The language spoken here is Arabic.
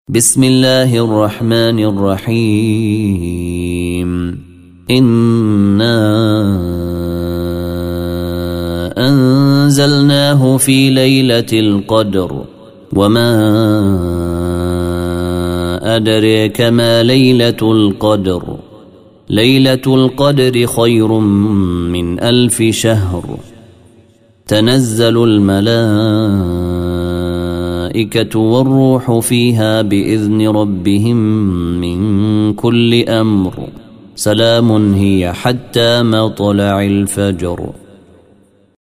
بسم الله الرحمن الرحيم إنا أنزلناه في ليلة القدر وما أدريك ما ليلة القدر ليلة القدر خير من 1000 شهر تنزل الملائكة والروح فيها بإذن ربهم من كل أمر سلام هي حتى مطلع الفجر.